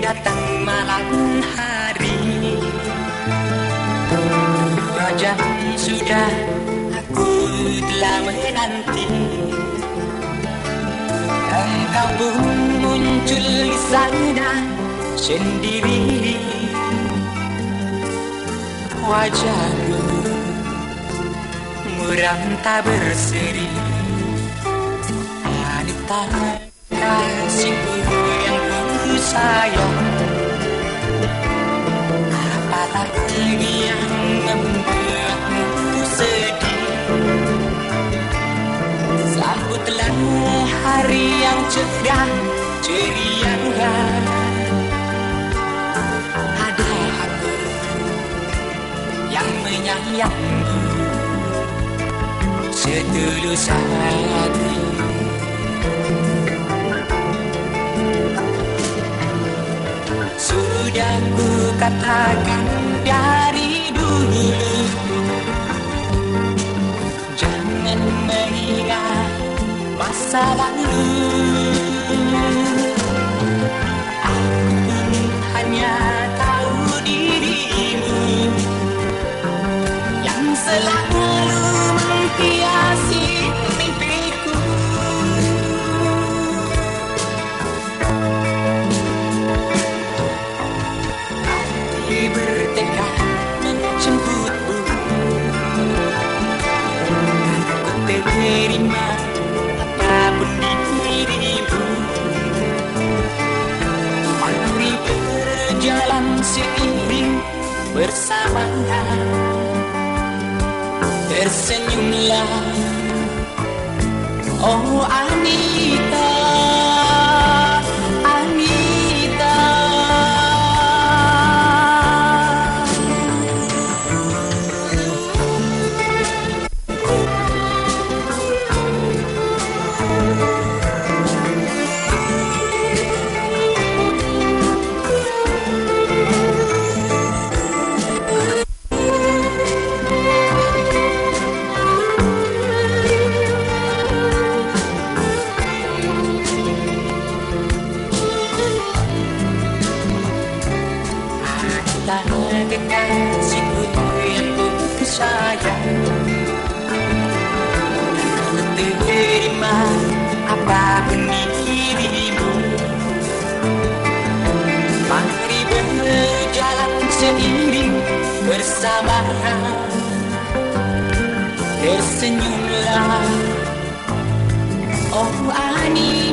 datang malam hari. 2 jam sudah aku telah menanti. Engkau pun muncul di sana sendiri. Wajahmu muram tak berseri. Wanita kasihku yang ku sayang, apalagi yang membuatmu sedih. Sambutlah hari yang cerah ceria. Ada aku yang menyayangmu setulus hati. Sudah ku katakan dari dulu, jangan mengingat masa lalu. Aku hanya tahu dirimu yang selalu menghiasi mimpiku. Hati bertekad menjemputmu, ku terima apapun dirimu. Mari berjalan seiring bersama. Tersenyumlah, oh Anita, Anita. Kekasihku yang ku sayang, ku terima apapun dirimu. Mari berjalan seiring bersama. Tersenyumlah, oh Ani.